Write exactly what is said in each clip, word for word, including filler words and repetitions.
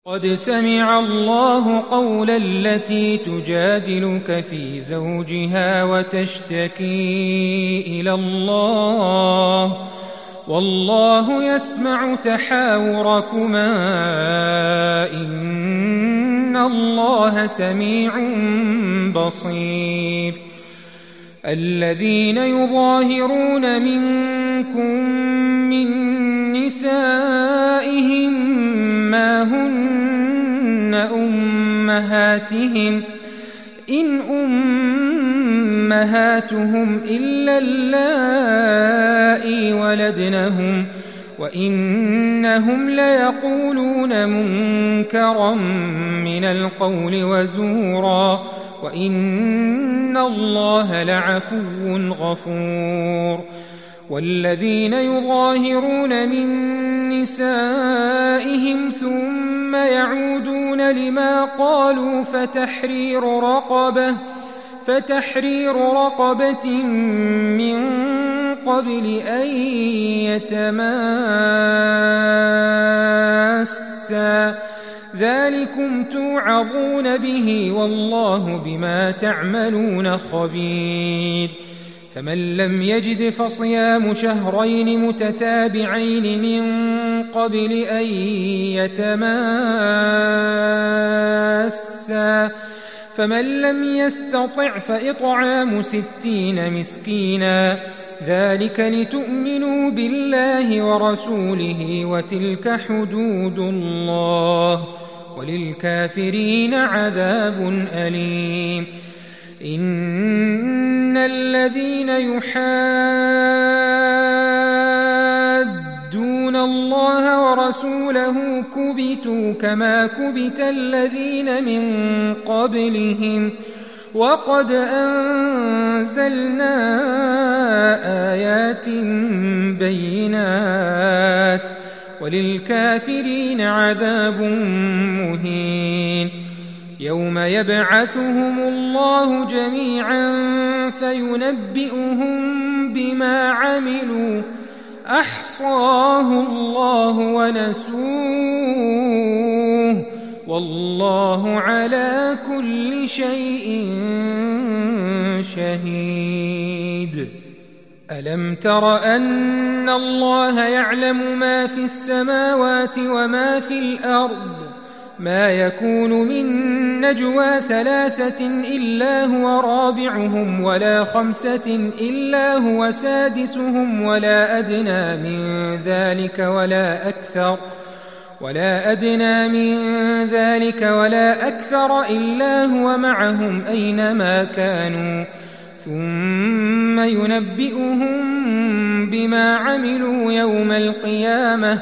قد سمع الله قول التي تجادلك في زوجها وتشتكي إلى الله والله يسمع تحاوركما إن الله سميع بصير. الذين يظاهرون منكم من نسائهم ما هن أمهاتهم إن أمهاتهم إلا اللائي ولدنهم وإنهم ليقولون منكرا من القول وزورا وإن الله لعفو غفور. والذين يظاهرون من نسائهم ثم يعودون لما قالوا فتحرير رقبة فتحرير رقبة من قبل أن يتماسا ذلكم توعظون به والله بما تعملون خبير. فمن لم يجد فصيام شهرين متتابعين من قبل أن يتماسا فمن لم يستطع فإطعام ستين مسكينا ذلك لتؤمنوا بالله ورسوله وتلك حدود الله وللكافرين عذاب أليم. إن الذين يحادون الله ورسوله كبتوا كما كبت الذين من قبلهم وقد أنزلنا آيات بينات وللكافرين عذاب مهين. يوم يبعثهم الله جميعا فينبئهم بما عملوا أحصاه الله ونسوه والله على كل شيء شهيد. ألم تر أن الله يعلم ما في السماوات وما في الأرض ما يكون من نجوى ثلاثة إلا هو رابعهم ولا خمسة إلا هو سادسهم ولا أدنى من ذلك ولا أكثر ولا أدنى من ذلك ولا أكثر إلا هو معهم أينما كانوا ثم ينبئهم بما عملوا يوم القيامة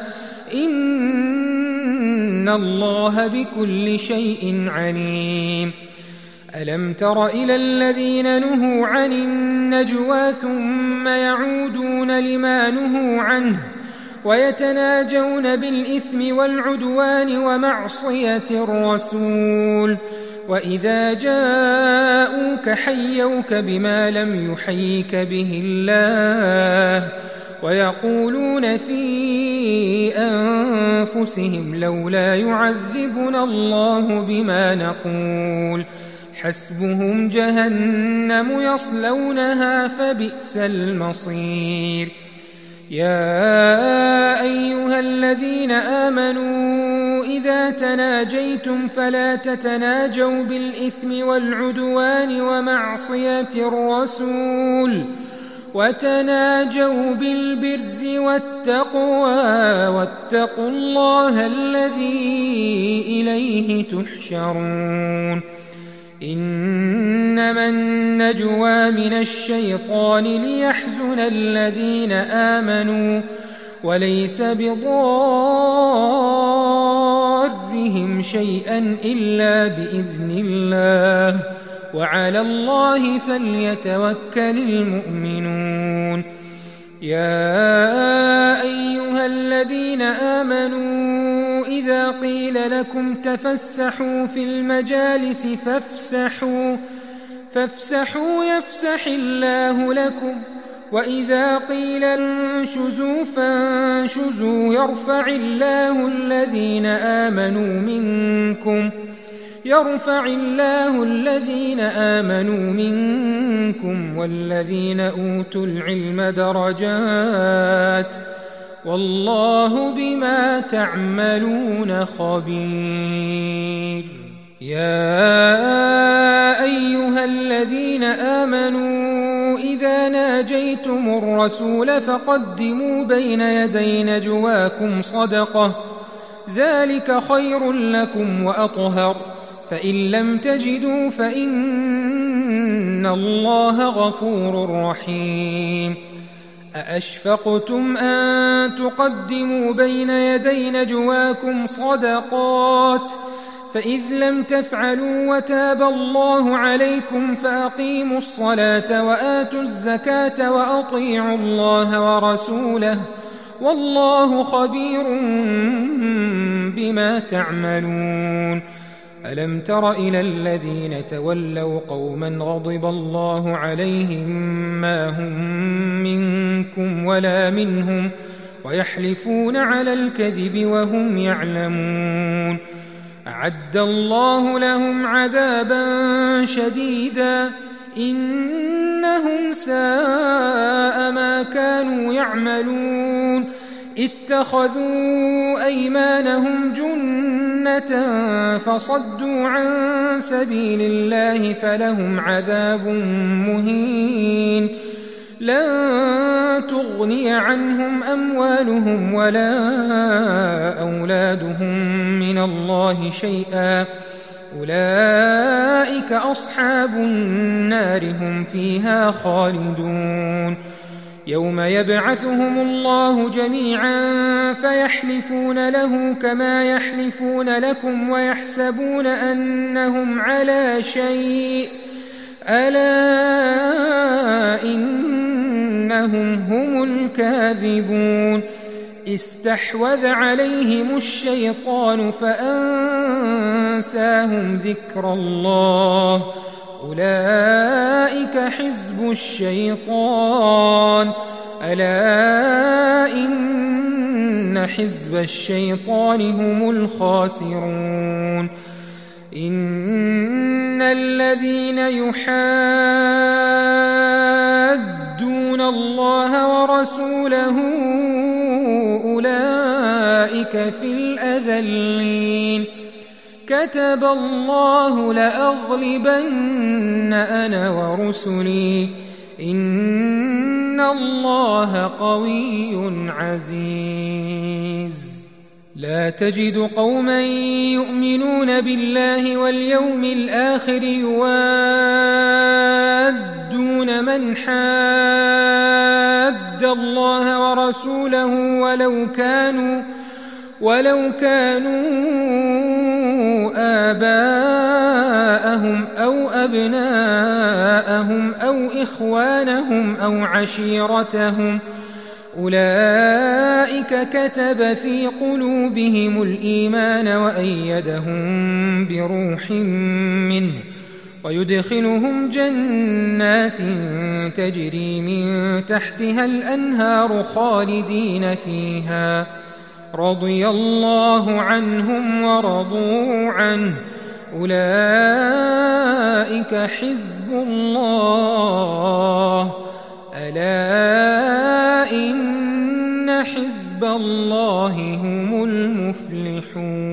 إن الله بكل شيء عليم. ألم تر إلى الذين نهوا عن النجوى ثم يعودون لما نهوا عنه ويتناجون بالإثم والعدوان ومعصية الرسول وإذا جاءوك حيوك بما لم يحيك به الله ويقولون في أنفسهم لولا يعذبنا الله بما نقول حسبهم جهنم يصلونها فبئس المصير. يا أيها الذين آمنوا إذا تناجيتم فلا تتناجوا بالإثم والعدوان ومعصية الرسول وتناجوا بالبر والتقوى واتقوا الله الذي إليه تحشرون. إنما النجوى من الشيطان ليحزن الذين آمنوا وليس بضارهم شيئا إلا بإذن الله وعلى الله فليتوكل المؤمنون. يا أيها الذين آمنوا إذا قيل لكم تفسحوا في المجالس فافسحوا فافسحوا يفسح الله لكم وإذا قيل انشزوا فانشزوا يرفع الله الذين آمنوا منكم يرفع الله الذين آمنوا منكم والذين أوتوا العلم درجات والله بما تعملون خبير. يا أيها الذين آمنوا إذا ناجيتم الرسول فقدموا بين يدي نجواكم صدقة ذلك خير لكم وأطهر فإن لم تجدوا فإن الله غفور رحيم. أأشفقتم أن تقدموا بين يدي نجواكم صدقات فإذ لم تفعلوا وتاب الله عليكم فأقيموا الصلاة وآتوا الزكاة وأطيعوا الله ورسوله والله خبير بما تعملون. ألم تر إلى الذين تولوا قوما غضب الله عليهم ما هم منكم ولا منهم ويحلفون على الكذب وهم يعلمون أعد الله لهم عذابا شديدا إنهم ساء ما كانوا يعملون اتخذوا أيمانهم جنة فصدوا عن سبيل الله فلهم عذاب مهين لن تغني عنهم أموالهم ولا أولادهم من الله شيئا أولئك أصحاب النار هم فيها خالدون. يوم يبعثهم الله جميعا فيحلفون له كما يحلفون لكم ويحسبون أنهم على شيء ألا إنهم هم الكاذبون. استحوذ عليهم الشيطان فأنساهم ذكر الله أولئك حزب الشيطان ألا إن حزب الشيطان هم الخاسرون. إن الذين يحادون الله ورسوله أولئك في الأذلين كتب الله لأغلبن أنا ورسلي إن الله قوي عزيز. لا تجد قوما يؤمنون بالله واليوم الآخر يوادون من حاد الله ورسوله ولو كانوا ولو كانوا آباءهم أو أبناءهم أو إخوانهم أو عشيرتهم أولئك كتب في قلوبهم الإيمان وأيدهم بروح منه ويدخلهم جنات تجري من تحتها الأنهار خالدين فيها رضي الله عنهم ورضوا عنه أولئك حزب الله ألا إن حزب الله هم المفلحون.